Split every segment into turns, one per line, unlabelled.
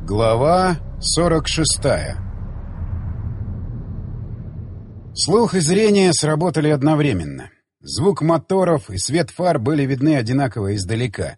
Глава 46. Слух и зрение сработали одновременно. Звук моторов и свет фар были видны одинаково издалека.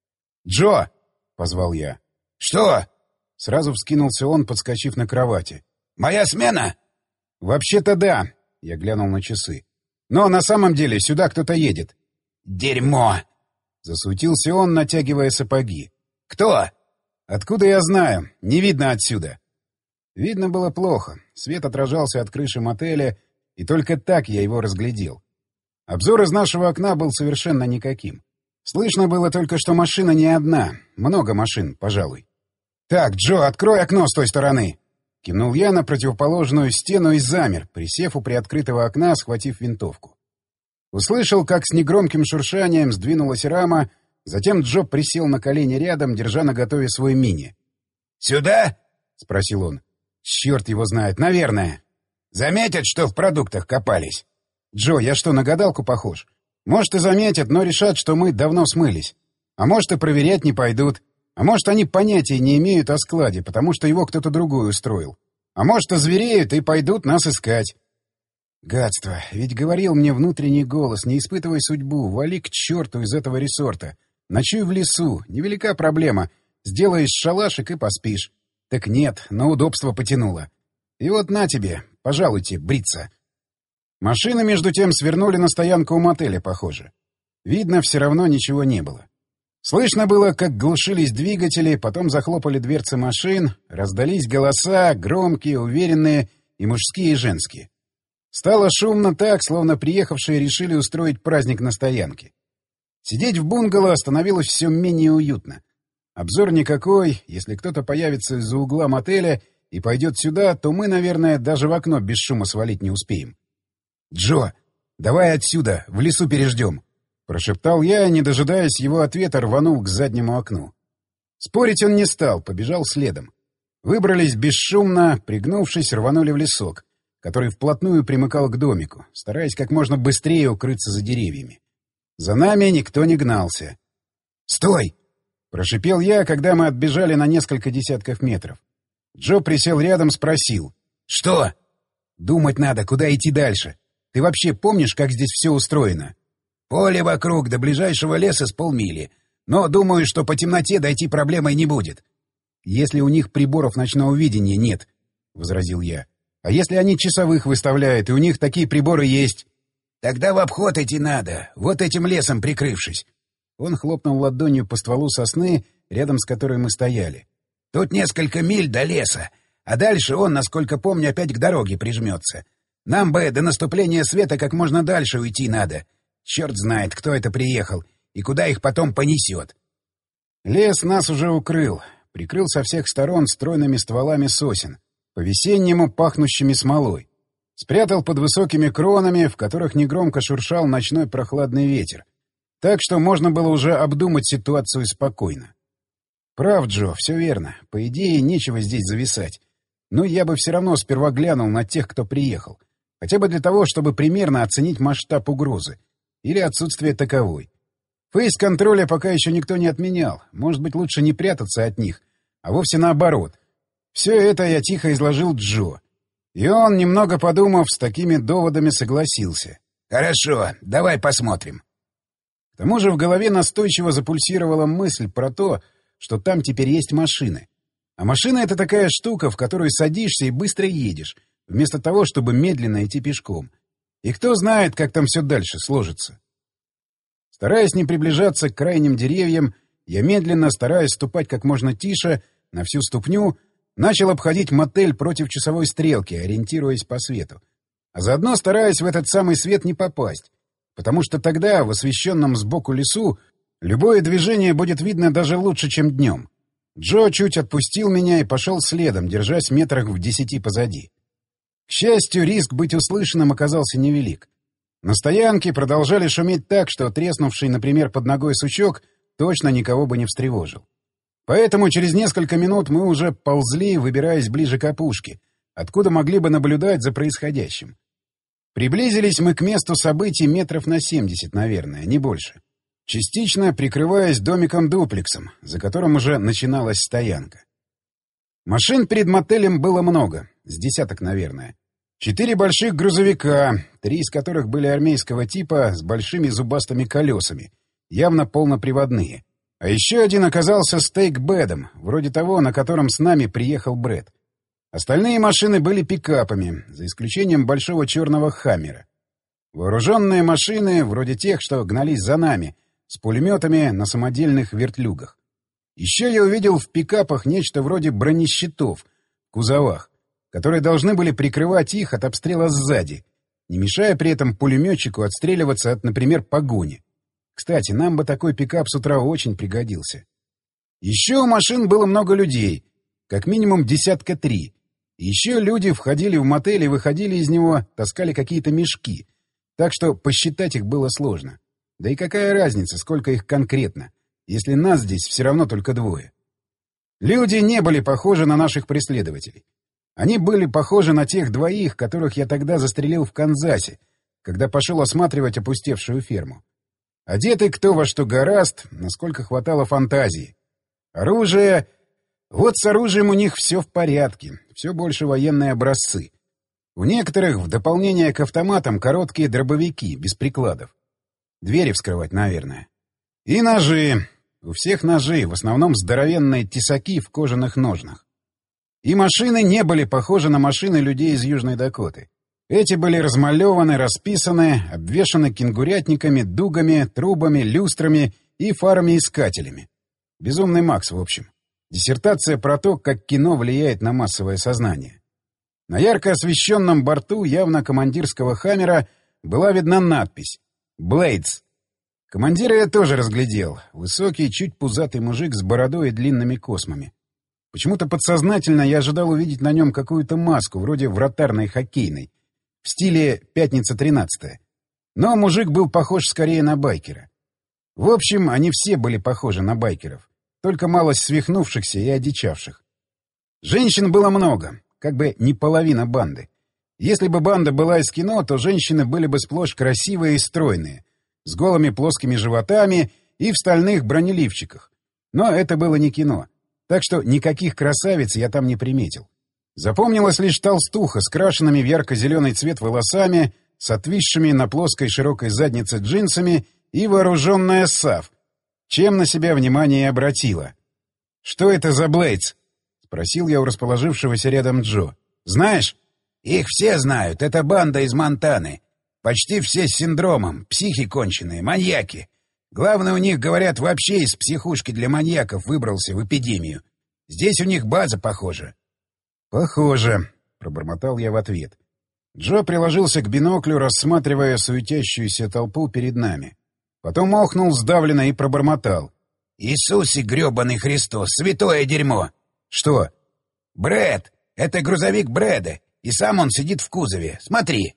«Джо!» — позвал я.
«Что?»
— сразу вскинулся он, подскочив на кровати.
«Моя смена?»
«Вообще-то да», — я глянул на часы. «Но на самом деле сюда кто-то едет».
«Дерьмо!»
— засуетился он, натягивая сапоги.
«Кто?»
«Откуда я знаю? Не видно отсюда». Видно было плохо. Свет отражался от крыши мотеля, и только так я его разглядел. Обзор из нашего окна был совершенно никаким. Слышно было только, что машина не одна. Много машин, пожалуй. «Так, Джо, открой окно с той стороны!» Кивнул я на противоположную стену и замер, присев у приоткрытого окна, схватив винтовку. Услышал, как с негромким шуршанием сдвинулась рама. Затем Джо присел на колени рядом, держа наготове свой мини.
«Сюда?»
— спросил он. «Черт его знает, наверное».
«Заметят, что в продуктах копались?»
«Джо, я что, на гадалку похож? Может, и заметят, но решат, что мы давно смылись. А может, и проверять не пойдут. А может, они понятия не имеют о складе, потому что его кто-то другой устроил. А может, озвереют и пойдут нас искать». Гадство, ведь говорил мне внутренний голос: не испытывай судьбу, вали к черту из этого ресорта. Ночуй в лесу, невелика проблема. Сделаешь шалашик и поспишь. Так нет, на удобство потянуло. И вот на тебе, пожалуйте, бриться. Машины, между тем, свернули на стоянку у мотеля, похоже. Видно, все равно ничего не было. Слышно было, как глушились двигатели, потом захлопали дверцы машин, раздались голоса, громкие, уверенные, и мужские, и женские. Стало шумно так, словно приехавшие решили устроить праздник на стоянке. Сидеть в бунгало становилось все менее уютно. Обзор никакой, если кто-то появится из-за угла мотеля и пойдет сюда, то мы, наверное, даже в окно без шума свалить не успеем. «Джо, давай отсюда, в лесу переждем», — прошептал я, не дожидаясь его ответа, рванул к заднему окну. Спорить он не стал, побежал следом. Выбрались бесшумно, пригнувшись, рванули в лесок, который вплотную примыкал к домику, стараясь как можно быстрее укрыться за деревьями. За нами никто не гнался. «Стой!» — прошипел я, когда мы отбежали на несколько десятков метров. Джо присел рядом, спросил.
«Что?»
«Думать надо, куда идти дальше. Ты вообще помнишь, как здесь все устроено?»
«Поле вокруг, до ближайшего леса с полмили. Но думаю, что по темноте дойти проблемой не будет».
«Если у них приборов ночного видения нет», — возразил я. «А если они часовых выставляют, и у них такие приборы есть?»
«Тогда в обход идти надо, вот этим лесом прикрывшись».
Он хлопнул ладонью по стволу сосны, рядом с которой мы стояли.
«Тут несколько миль до леса, а дальше он, насколько помню, опять к дороге прижмется. Нам бы до наступления света как можно дальше уйти надо. Черт знает, кто это приехал и куда их потом понесет».
Лес нас уже укрыл, прикрыл со всех сторон стройными стволами сосен, по-весеннему пахнущими смолой. Спрятал под высокими кронами, в которых негромко шуршал ночной прохладный ветер. Так что можно было уже обдумать ситуацию спокойно. Прав, Джо, все верно. По идее, нечего здесь зависать. Но я бы все равно сперва глянул на тех, кто приехал. Хотя бы для того, чтобы примерно оценить масштаб угрозы. Или отсутствие таковой. Фейс-контроля пока еще никто не отменял. Может быть, лучше не прятаться от них, а вовсе наоборот. Все это я тихо изложил Джо. И он, немного подумав, с такими доводами согласился.
«Хорошо, давай посмотрим».
К тому же в голове настойчиво запульсировала мысль про то, что там теперь есть машины. А машина — это такая штука, в которую садишься и быстро едешь, вместо того, чтобы медленно идти пешком. И кто знает, как там все дальше сложится. Стараясь не приближаться к крайним деревьям, я медленно, стараясь ступать как можно тише, на всю ступню, начал обходить мотель против часовой стрелки, ориентируясь по свету. А заодно стараясь в этот самый свет не попасть, потому что тогда, в освещенном сбоку лесу, любое движение будет видно даже лучше, чем днем. Джо чуть отпустил меня и пошел следом, держась метрах в 10 позади. К счастью, риск быть услышанным оказался невелик. На стоянке продолжали шуметь так, что треснувший, например, под ногой сучок точно никого бы не встревожил. Поэтому через несколько минут мы уже ползли, выбираясь ближе к опушке, откуда могли бы наблюдать за происходящим. Приблизились мы к месту событий метров на 70, наверное, не больше. Частично прикрываясь домиком-дуплексом, за которым уже начиналась стоянка. Машин перед мотелем было много, с десяток, наверное. 4 больших грузовика, 3 из которых были армейского типа с большими зубастыми колесами, явно полноприводные. А еще один оказался стейк-бедом, вроде того, на котором с нами приехал Брэд. Остальные машины были пикапами, за исключением большого черного «Хаммера». Вооруженные машины, вроде тех, что гнались за нами, с пулеметами на самодельных вертлюгах. Еще я увидел в пикапах нечто вроде бронещитов в кузовах, которые должны были прикрывать их от обстрела сзади, не мешая при этом пулеметчику отстреливаться от, например, погони. Кстати, нам бы такой пикап с утра очень пригодился. Еще у машин было много людей, как минимум 3. Еще люди входили в мотель и выходили из него, таскали какие-то мешки, так что посчитать их было сложно. Да и какая разница, сколько их конкретно, если нас здесь все равно только 2. Люди не были похожи на наших преследователей. Они были похожи на тех 2, которых я тогда застрелил в Канзасе, когда пошел осматривать опустевшую ферму. Одеты кто во что горазд, насколько хватало фантазии. Оружие... Вот с оружием у них все в порядке, все больше военные образцы. У некоторых, в дополнение к автоматам, короткие дробовики, без прикладов. Двери вскрывать, наверное. И ножи. У всех ножи, в основном здоровенные тесаки в кожаных ножнах. И машины не были похожи на машины людей из Южной Дакоты. Эти были размалеваны, расписаны, обвешаны кенгурятниками, дугами, трубами, люстрами и фарами-искателями. Безумный Макс, в общем. Диссертация про то, как кино влияет на массовое сознание. На ярко освещенном борту явно командирского «Хаммера» была видна надпись «Blades». Командира я тоже разглядел. Высокий, чуть пузатый мужик с бородой и длинными космами. Почему-то подсознательно я ожидал увидеть на нем какую-то маску, вроде вратарной хоккейной, в стиле «Пятница 13». Но мужик был похож скорее на байкера. В общем, они все были похожи на байкеров, только малость свихнувшихся и одичавших. Женщин было много, как бы не половина банды. Если бы банда была из кино, то женщины были бы сплошь красивые и стройные, с голыми плоскими животами и в стальных бронеливчиках. Но это было не кино, так что никаких красавиц я там не приметил. Запомнилась лишь толстуха с крашенными в ярко-зеленый цвет волосами, с отвисшими на плоской широкой заднице джинсами и вооруженная САФ, чем на себя внимание и обратила. «Что это за Блейдс?» — спросил я у расположившегося рядом Джо. «Знаешь?»
«Их все знают. Это банда из Монтаны. Почти все с синдромом. Психи конченые, маньяки. Главное, у них, говорят, вообще из психушки для маньяков выбрался в эпидемию. Здесь у них база, похоже».
«Похоже», — пробормотал я в ответ. Джо приложился к биноклю, рассматривая суетящуюся толпу перед нами. Потом охнул сдавленно и пробормотал.
«Иисусе грёбаный Христос, святое дерьмо!»
«Что?»
«Брэд! Это грузовик Брэда, и сам он сидит в кузове. Смотри!»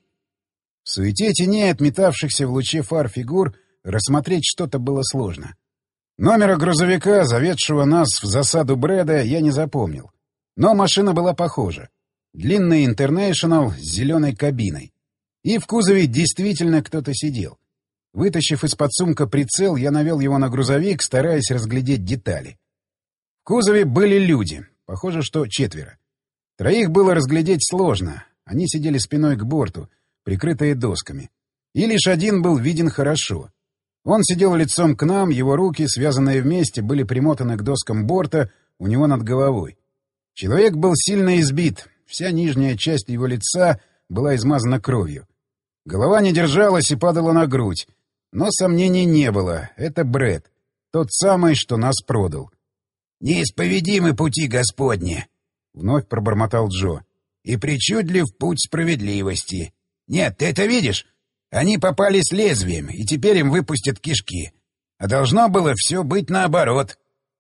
В суете теней, отметавшихся в луче фар фигур, рассмотреть что-то было сложно. Номера грузовика, заведшего нас в засаду Брэда, я не запомнил. Но машина была похожа. Длинный «Интернешнл» с зеленой кабиной. И в кузове действительно кто-то сидел. Вытащив из-под сумка прицел, я навел его на грузовик, стараясь разглядеть детали. В кузове были люди, похоже, что 4. 3 было разглядеть сложно, они сидели спиной к борту, прикрытые досками. И лишь один был виден хорошо. Он сидел лицом к нам, его руки, связанные вместе, были примотаны к доскам борта у него над головой. Человек был сильно избит, вся нижняя часть его лица была измазана кровью. Голова не держалась и падала на грудь. Но сомнений не было. Это Брэд. Тот самый, что нас продал.
«Неисповедимы пути Господни!» — вновь пробормотал Джо. «И причудлив путь справедливости. Нет, ты это видишь? Они попали с лезвием, и теперь им выпустят кишки. А должно было все быть наоборот».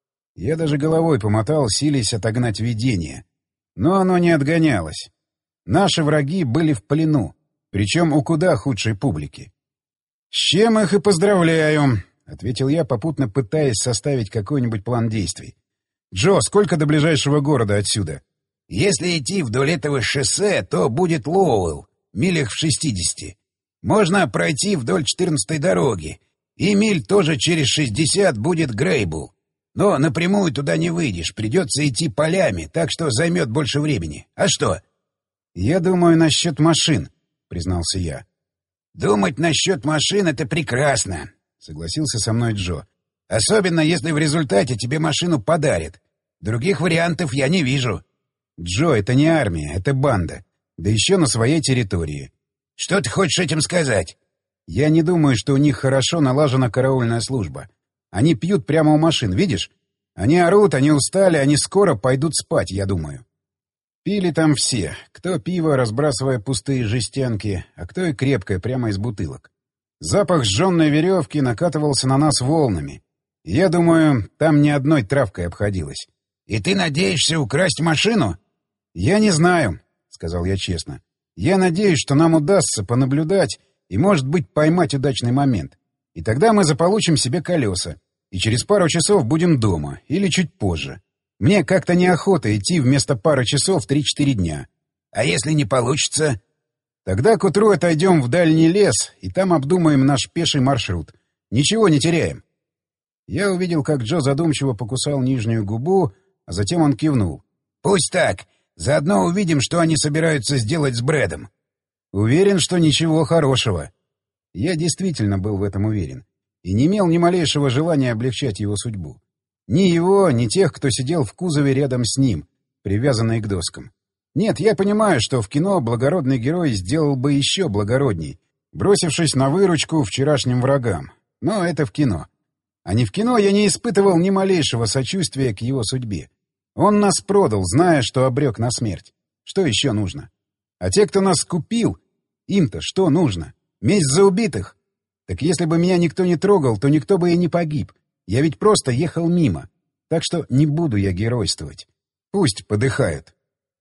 Я даже головой помотал, силясь отогнать видение. Но оно не отгонялось. Наши враги были в плену, причем у куда худшей публики. «С чем их и поздравляю», — ответил я, попутно пытаясь составить какой-нибудь план действий. «Джо, сколько до ближайшего города отсюда?»
«Если идти вдоль этого шоссе, то будет Лоуэлл, милях в 60. Можно пройти вдоль 14-й дороги, и миль тоже через 60 будет Грейбл. Но напрямую туда не выйдешь, придется идти полями, так что займет больше времени. А что?
— Я думаю насчет машин, — признался я.
— Думать насчет машин — это прекрасно, — согласился со мной Джо. — Особенно, если в результате тебе машину подарят. Других вариантов я не вижу.
— Джо, это не армия, это банда. Да еще на своей территории.
— Что ты хочешь этим сказать?
— Я не думаю, что у них хорошо налажена караульная служба. Они пьют прямо у машин, видишь? Они орут, они устали, они скоро пойдут спать, я думаю. Пили там все. Кто пиво, разбрасывая пустые жестянки, а кто и крепкое, прямо из бутылок. Запах сжженной веревки накатывался на нас волнами. И я думаю, там ни одной травкой обходилось.
— И ты надеешься украсть машину?
— Я не знаю, — сказал я честно. — Я надеюсь, что нам удастся понаблюдать и, может быть, поймать удачный момент. И тогда мы заполучим себе колеса. И через пару часов будем дома. Или чуть позже. Мне как-то неохота идти вместо пары часов 3-4 дня.
А если не получится?
Тогда к утру отойдем в дальний лес, и там обдумаем наш пеший маршрут. Ничего не теряем. Я увидел, как Джо задумчиво покусал нижнюю губу, а затем он кивнул.
— Пусть так. Заодно увидим, что они собираются сделать с Брэдом.
— Уверен, что ничего хорошего. Я действительно был в этом уверен. И не имел ни малейшего желания облегчать его судьбу. Ни его, ни тех, кто сидел в кузове рядом с ним, привязанные к доскам. Нет, я понимаю, что в кино благородный герой сделал бы еще благородней, бросившись на выручку вчерашним врагам. Но это в кино. А не в кино я не испытывал ни малейшего сочувствия к его судьбе. Он нас продал, зная, что обрек на смерть. Что еще нужно? А те, кто нас купил, им-то что нужно? Месть за убитых? Так если бы меня никто не трогал, то никто бы и не погиб. Я ведь просто ехал мимо. Так что не буду я геройствовать. Пусть подыхают.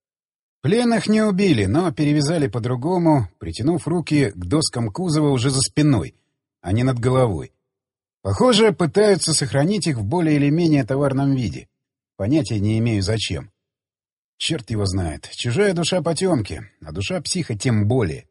Пленных не убили, но перевязали по-другому, притянув руки к доскам кузова уже за спиной, а не над головой. Похоже, пытаются сохранить их в более или менее товарном виде. Понятия не имею, зачем. Черт его знает. Чужая душа потемки, а душа психа тем более.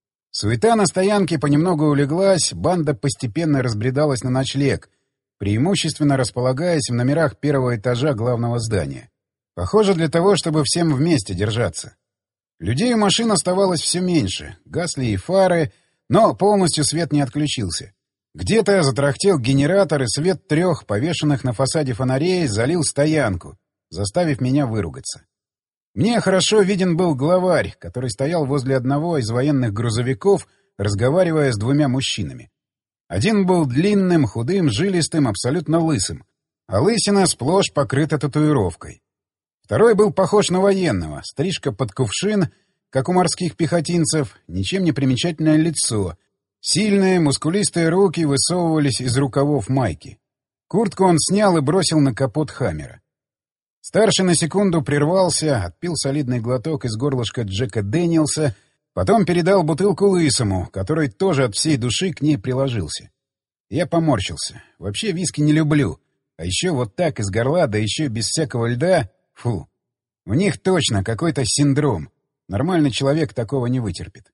Суета на стоянке понемногу улеглась, банда постепенно разбредалась на ночлег, преимущественно располагаясь в номерах первого этажа главного здания. Похоже, для того, чтобы всем вместе держаться. Людей у машин оставалось все меньше, гасли и фары, но полностью свет не отключился. Где-то затрахтел генератор, и свет 3 повешенных на фасаде фонарей залил стоянку, заставив меня выругаться. Мне хорошо виден был главарь, который стоял возле одного из военных грузовиков, разговаривая с 2 мужчинами. Один был длинным, худым, жилистым, абсолютно лысым, а лысина сплошь покрыта татуировкой. Второй был похож на военного, стрижка под кувшин, как у морских пехотинцев, ничем не примечательное лицо, сильные, мускулистые руки высовывались из рукавов майки. Куртку он снял и бросил на капот «Хаммера». Старший на секунду прервался, отпил солидный глоток из горлышка Джека Дэниелса, потом передал бутылку лысому, который тоже от всей души к ней приложился. Я поморщился. Вообще виски не люблю. А еще вот так из горла, да еще без всякого льда. Фу. У них точно какой-то синдром. Нормальный человек такого не вытерпит.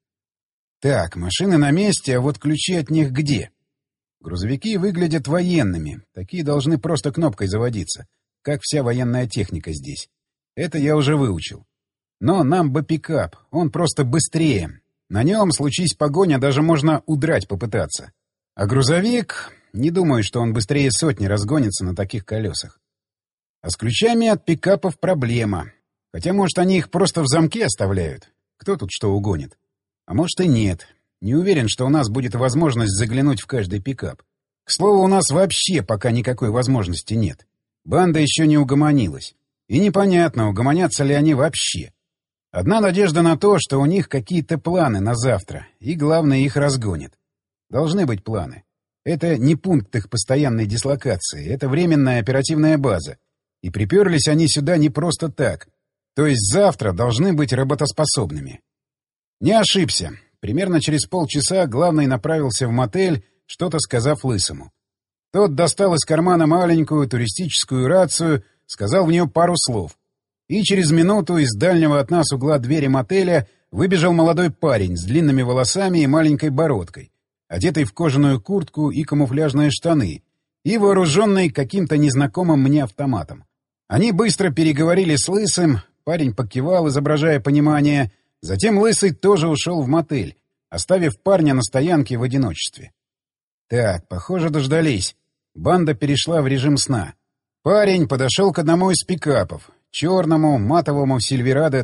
Так, машины на месте, а вот ключи от них где? Грузовики выглядят военными. Такие должны просто кнопкой заводиться. Как вся военная техника здесь. Это я уже выучил. Но нам бы пикап, он просто быстрее. На нем, случись погоня, даже можно удрать попытаться. А грузовик... Не думаю, что он быстрее сотни разгонится на таких колесах. А с ключами от пикапов проблема. Хотя, может, они их просто в замке оставляют. Кто тут что угонит? А может и нет. Не уверен, что у нас будет возможность заглянуть в каждый пикап. К слову, у нас вообще пока никакой возможности нет. Банда еще не угомонилась. И непонятно, угомонятся ли они вообще. Одна надежда на то, что у них какие-то планы на завтра, и, главное, их разгонят. Должны быть планы. Это не пункт их постоянной дислокации, это временная оперативная база. И приперлись они сюда не просто так. То есть завтра должны быть работоспособными. Не ошибся. Примерно через полчаса главный направился в мотель, что-то сказав лысому. Тот достал из кармана маленькую туристическую рацию, сказал в нее пару слов. И через минуту из дальнего от нас угла двери мотеля выбежал молодой парень с длинными волосами и маленькой бородкой, одетый в кожаную куртку и камуфляжные штаны, и вооруженный каким-то незнакомым мне автоматом. Они быстро переговорили с Лысым, парень покивал, изображая понимание, затем Лысый тоже ушел в мотель, оставив парня на стоянке в одиночестве. Так, похоже, дождались. Банда перешла в режим сна. Парень подошел к одному из пикапов, черному, матовому Сильверадо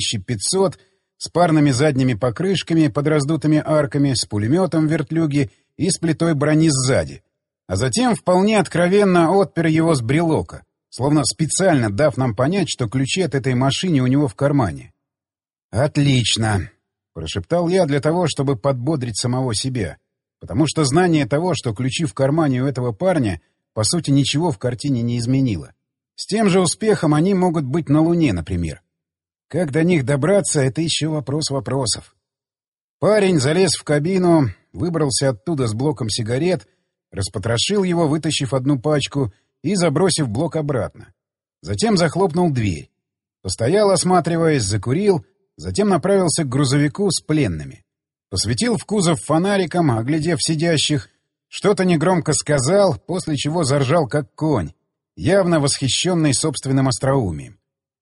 3500 с парными задними покрышками под раздутыми арками, с пулеметом в вертлюге и с плитой брони сзади. А затем вполне откровенно отпер его с брелока, словно специально дав нам понять, что ключи от этой машины у него в кармане. «Отлично!» — прошептал я для того, чтобы подбодрить самого себя, потому что знание того, что ключи в кармане у этого парня, по сути, ничего в картине не изменило. С тем же успехом они могут быть на Луне, например. Как до них добраться — это еще вопрос вопросов. Парень залез в кабину, выбрался оттуда с блоком сигарет, распотрошил его, вытащив одну пачку, и забросив блок обратно. Затем захлопнул дверь. Постоял, осматриваясь, закурил, затем направился к грузовику с пленными. Посветил в кузов фонариком, оглядев сидящих, что-то негромко сказал, после чего заржал как конь, явно восхищенный собственным остроумием.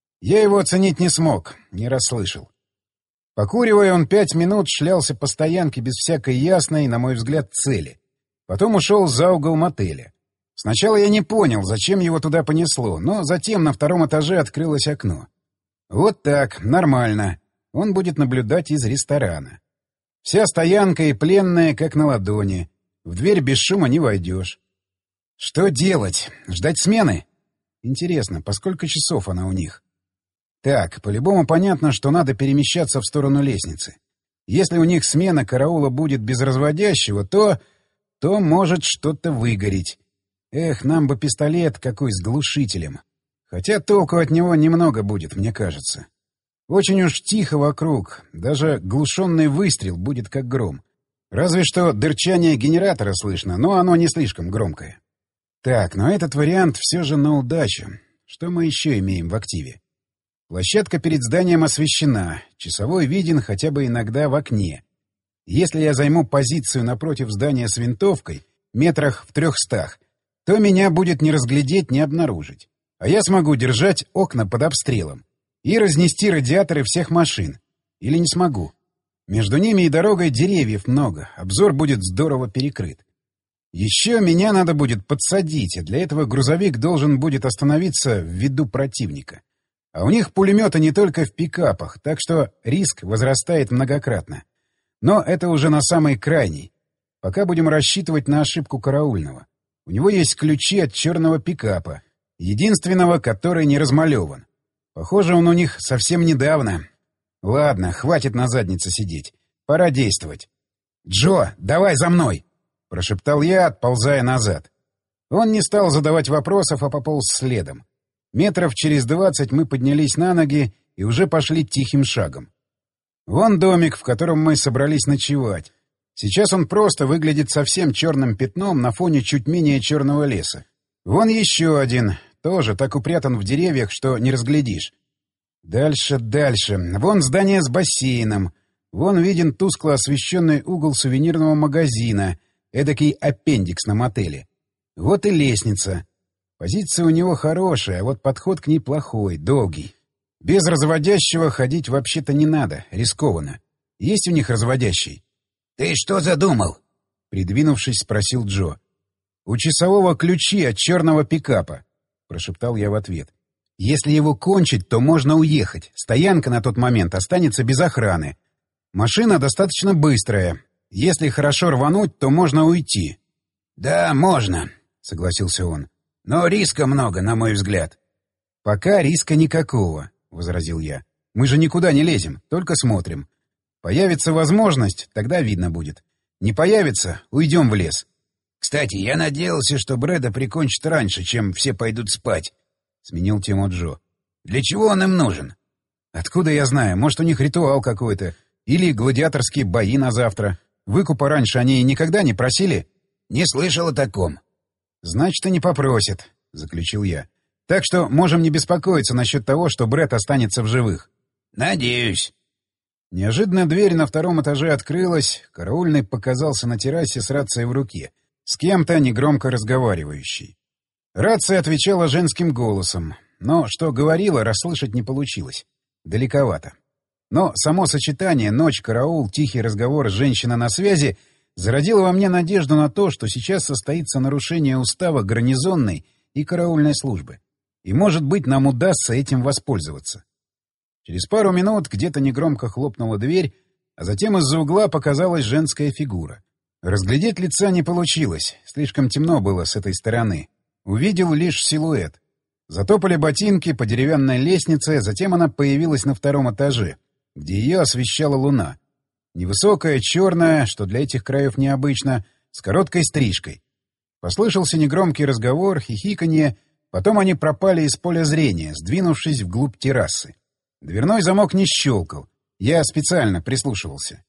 Я его оценить не смог, не расслышал. Покуривая, он 5 минут шлялся по стоянке без всякой ясной, на мой взгляд, цели. Потом ушел за угол мотеля. Сначала я не понял, зачем его туда понесло, но затем на втором этаже открылось окно. Вот так, нормально. Он будет наблюдать из ресторана. Вся стоянка и пленная, как на ладони. В дверь без шума не войдешь. Что делать? Ждать смены? Интересно, по сколько часов она у них? Так, по-любому понятно, что надо перемещаться в сторону лестницы. Если у них смена караула будет без разводящего, то может что-то выгореть. Эх, нам бы пистолет какой с глушителем. Хотя толку от него немного будет, мне кажется. Очень уж тихо вокруг, даже глушенный выстрел будет как гром. Разве что дырчание генератора слышно, но оно не слишком громкое. Так, но этот вариант все же на удачу. Что мы еще имеем в активе? Площадка перед зданием освещена, часовой виден хотя бы иногда в окне. Если я займу позицию напротив здания с винтовкой, метрах в 300, то меня будет не разглядеть, не обнаружить. А я смогу держать окна под обстрелом и разнести радиаторы всех машин. Или не смогу. Между ними и дорогой деревьев много, обзор будет здорово перекрыт. Еще меня надо будет подсадить, а для этого грузовик должен будет остановиться в виду противника. А у них пулеметы не только в пикапах, так что риск возрастает многократно. Но это уже на самый крайний. Пока будем рассчитывать на ошибку караульного. У него есть ключи от черного пикапа, единственного, который не размалеван. Похоже, он у них совсем недавно. Ладно, хватит на заднице сидеть. Пора действовать. «Джо, давай за мной!» — прошептал я, отползая назад. Он не стал задавать вопросов, а пополз следом. Метров через 20 мы поднялись на ноги и уже пошли тихим шагом. Вон домик, в котором мы собрались ночевать. Сейчас он просто выглядит совсем черным пятном на фоне чуть менее черного леса. Вон еще один, тоже так упрятан в деревьях, что не разглядишь. Дальше. Вон здание с бассейном. Вон виден тускло освещенный угол сувенирного магазина, эдакий аппендикс на мотеле. Вот и лестница. Позиция у него хорошая, а вот подход к ней плохой, долгий. Без разводящего ходить вообще-то не надо, рискованно. Есть у них разводящий?
«Ты что задумал?»
— придвинувшись, спросил Джо. «У часового ключи от черного пикапа», — прошептал я в ответ. «Если его кончить, то можно уехать. Стоянка на тот момент останется без охраны. Машина достаточно быстрая. Если хорошо рвануть, то можно уйти».
«Да, можно», — согласился он. «Но риска много, на мой взгляд».
«Пока риска никакого», — возразил я. «Мы же никуда не лезем, только смотрим. Появится возможность, тогда видно будет. Не появится — уйдем в лес».
«Кстати, я надеялся, что Брэда прикончат раньше, чем все пойдут спать», — сменил тему Джо. «Для чего он им нужен?»
«Откуда я знаю? Может, у них ритуал какой-то. Или гладиаторские бои на завтра. Выкупа раньше они никогда не просили?»
«Не слышал о таком».
«Значит, и не попросят», — заключил я. «Так что можем не беспокоиться насчет того, что Брэд останется в живых».
«Надеюсь».
Неожиданно дверь на втором этаже открылась, караульный показался на террасе с рацией в руке. С кем-то негромко разговаривающий. Рация отвечала женским голосом, но что говорила, расслышать не получилось. Далековато. Но само сочетание «ночь, караул, тихий разговор, женщина на связи» зародило во мне надежду на то, что сейчас состоится нарушение устава гарнизонной и караульной службы. И, может быть, нам удастся этим воспользоваться. Через пару минут где-то негромко хлопнула дверь, а затем из-за угла показалась женская фигура. Разглядеть лица не получилось, слишком темно было с этой стороны. Увидел лишь силуэт. Затопали ботинки по деревянной лестнице, затем она появилась на втором этаже, где ее освещала луна. Невысокая, черная, что для этих краев необычно, с короткой стрижкой. Послышался негромкий разговор, хихиканье, потом они пропали из поля зрения, сдвинувшись вглубь террасы. Дверной замок не щелкал. Я специально прислушивался.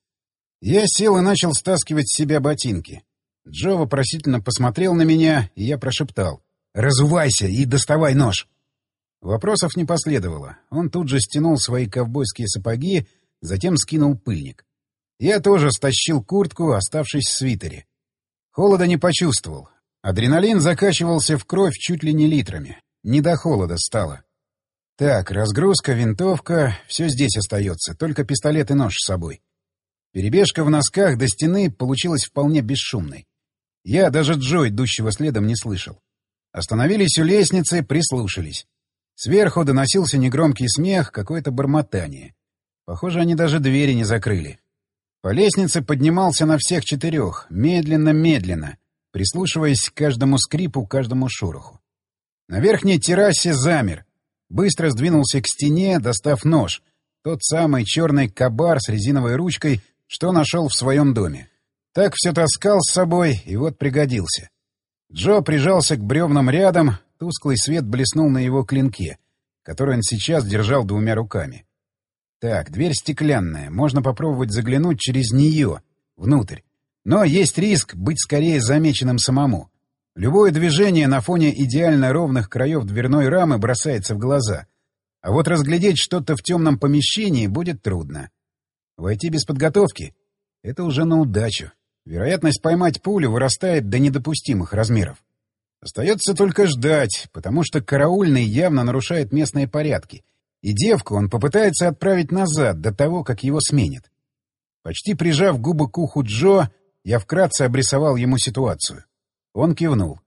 Я сел и начал стаскивать с себя ботинки. Джо вопросительно посмотрел на меня, и я прошептал: «Разувайся и доставай нож!» Вопросов не последовало. Он тут же стянул свои ковбойские сапоги, затем скинул пыльник. Я тоже стащил куртку, оставшись в свитере. Холода не почувствовал. Адреналин закачивался в кровь чуть ли не литрами. Не до холода стало. Так, разгрузка, винтовка — все здесь остается, только пистолет и нож с собой. Перебежка в носках до стены получилась вполне бесшумной. Я даже Джо, идущего следом, не слышал. Остановились у лестницы, прислушались. Сверху доносился негромкий смех, какое-то бормотание. Похоже, они даже двери не закрыли. По лестнице поднимался на всех четырех, медленно-медленно, прислушиваясь к каждому скрипу, каждому шороху. На верхней террасе замер. Быстро сдвинулся к стене, достав нож. Тот самый черный кабар с резиновой ручкой, что нашел в своем доме. Так все таскал с собой, и вот пригодился. Джо прижался к бревнам рядом, тусклый свет блеснул на его клинке, который он сейчас держал двумя руками. Так, дверь стеклянная, можно попробовать заглянуть через нее, внутрь. Но есть риск быть скорее замеченным самому. Любое движение на фоне идеально ровных краев дверной рамы бросается в глаза. А вот разглядеть что-то в темном помещении будет трудно. Войти без подготовки — это уже на удачу. Вероятность поймать пулю вырастает до недопустимых размеров. Остается только ждать, потому что караульный явно нарушает местные порядки, и девку он попытается отправить назад до того, как его сменит. Почти прижав губы к уху Джо, я вкратце обрисовал ему ситуацию. Он кивнул.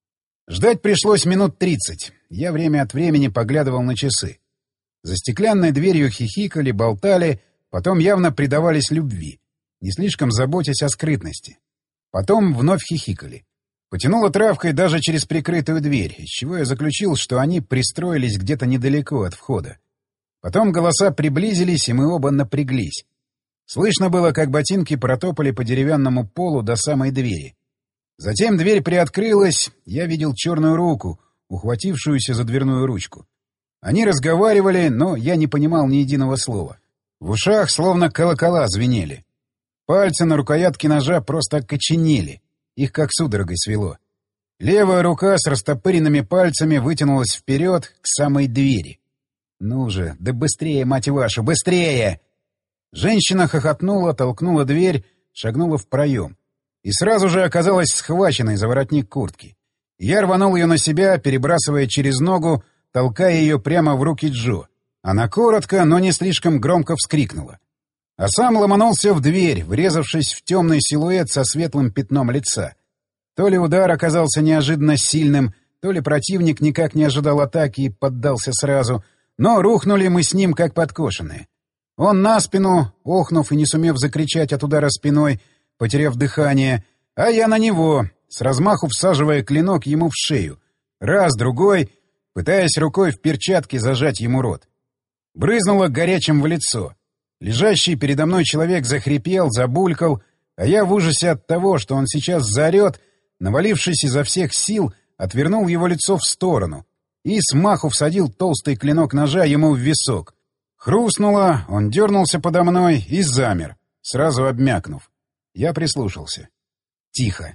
Ждать пришлось минут 30. Я время от времени поглядывал на часы. За стеклянной дверью хихикали, болтали, потом явно предавались любви, не слишком заботясь о скрытности. Потом вновь хихикали. Потянуло травкой даже через прикрытую дверь, из чего я заключил, что они пристроились где-то недалеко от входа. Потом голоса приблизились, и мы оба напряглись. Слышно было, как ботинки протопали по деревянному полу до самой двери. Затем дверь приоткрылась, я видел черную руку, ухватившуюся за дверную ручку. Они разговаривали, но я не понимал ни единого слова. В ушах словно колокола звенели. Пальцы на рукоятке ножа просто окоченели. Их как судорогой свело. Левая рука с растопыренными пальцами вытянулась вперед к самой двери. «Ну же, да быстрее, мать вашу, быстрее!» Женщина хохотнула, толкнула дверь, шагнула в проем. И сразу же оказалась схваченной за воротник куртки. Я рванул ее на себя, перебрасывая через ногу, толкая ее прямо в руки Джо. Она коротко, но не слишком громко вскрикнула. А сам ломанулся в дверь, врезавшись в темный силуэт со светлым пятном лица. То ли удар оказался неожиданно сильным, то ли противник никак не ожидал атаки и поддался сразу, но рухнули мы с ним как подкошенные. Он на спину, охнув и не сумев закричать от удара спиной, потеряв дыхание, а я на него, с размаху всаживая клинок ему в шею. Раз, другой, пытаясь рукой в перчатке зажать ему рот. Брызнуло горячим в лицо. Лежащий передо мной человек захрипел, забулькал, а я в ужасе от того, что он сейчас заорет, навалившись изо всех сил, отвернул его лицо в сторону и смаху всадил толстый клинок ножа ему в висок. Хрустнуло, он дернулся подо мной и замер, сразу обмякнув. Я прислушался. Тихо.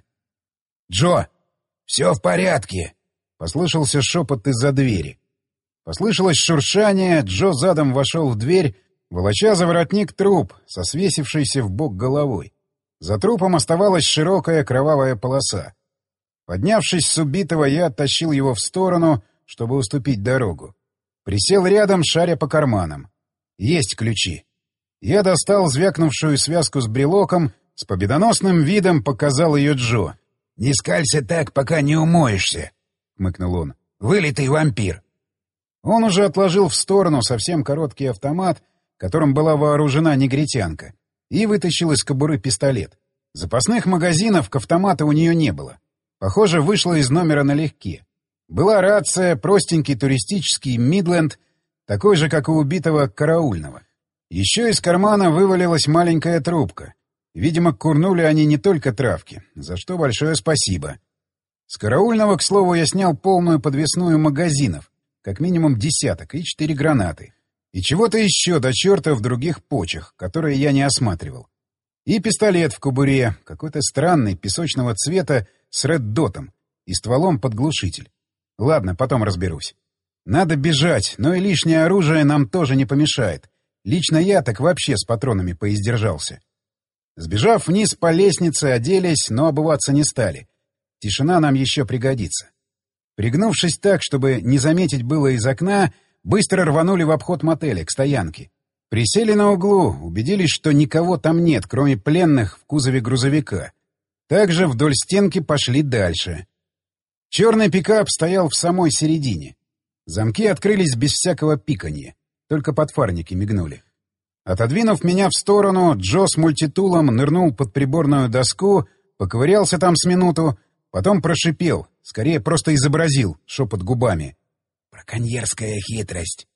«Джо! Все в порядке!» — послышался шепот из-за двери. Послышалось шуршание, Джо задом вошел в дверь, волоча за воротник труп, со свесившейся в бок головой. За трупом оставалась широкая кровавая полоса. Поднявшись с убитого, я оттащил его в сторону, чтобы уступить дорогу. Присел рядом, шаря по карманам. Есть ключи. Я достал звякнувшую связку с брелоком, с победоносным видом показал ее Джо.
«Не скалься так, пока не умоешься», — хмыкнул он. «Вылитый вампир».
Он уже отложил в сторону совсем короткий автомат, которым была вооружена негритянка, и вытащил из кобуры пистолет. Запасных магазинов к автомату у нее не было. Похоже, вышла из номера налегке. Была рация, простенький туристический Мидленд, такой же, как у убитого караульного. Еще из кармана вывалилась маленькая трубка. Видимо, курнули они не только травки, за что большое спасибо. С караульного, к слову, я снял полную подвесную магазинов, как минимум 10 и 4 гранаты. И чего-то еще до черта в других почах, которые я не осматривал. И пистолет в кобуре, какой-то странный, песочного цвета, с реддотом и стволом под глушитель. Ладно, потом разберусь. Надо бежать, но и лишнее оружие нам тоже не помешает. Лично я так вообще с патронами поиздержался. Сбежав вниз по лестнице, оделись, но обуваться не стали. Тишина нам еще пригодится. Пригнувшись так, чтобы не заметить было из окна, быстро рванули в обход мотеля, к стоянке. Присели на углу, убедились, что никого там нет, кроме пленных в кузове грузовика. Также вдоль стенки пошли дальше. Черный пикап стоял в самой середине. Замки открылись без всякого пиканья, только подфарники мигнули. Отодвинув меня в сторону, Джо с мультитулом нырнул под приборную доску, поковырялся там с минуту, потом прошипел, скорее просто изобразил, шепот губами.
«Браконьерская хитрость».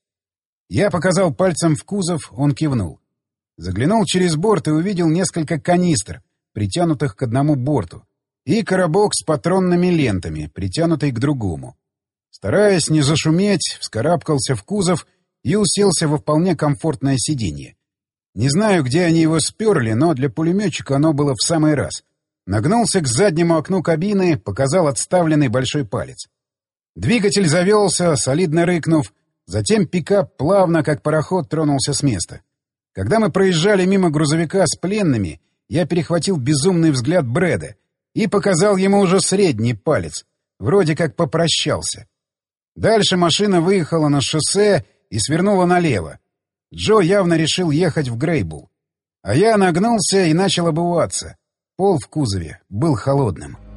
Я показал пальцем в кузов, он кивнул. Заглянул через борт и увидел несколько канистр, притянутых к одному борту, и коробок с патронными лентами, притянутый к другому. Стараясь не зашуметь, вскарабкался в кузов и уселся во вполне комфортное сиденье. Не знаю, где они его сперли, но для пулеметчика оно было в самый раз. Нагнулся к заднему окну кабины, показал отставленный большой палец. Двигатель завелся, солидно рыкнув, затем пикап плавно, как пароход, тронулся с места. Когда мы проезжали мимо грузовика с пленными, я перехватил безумный взгляд Брэда и показал ему уже средний палец, вроде как попрощался. Дальше машина выехала на шоссе и свернула налево. Джо явно решил ехать в Грейбул. А я нагнулся и начал обуваться. Пол в кузове был холодным.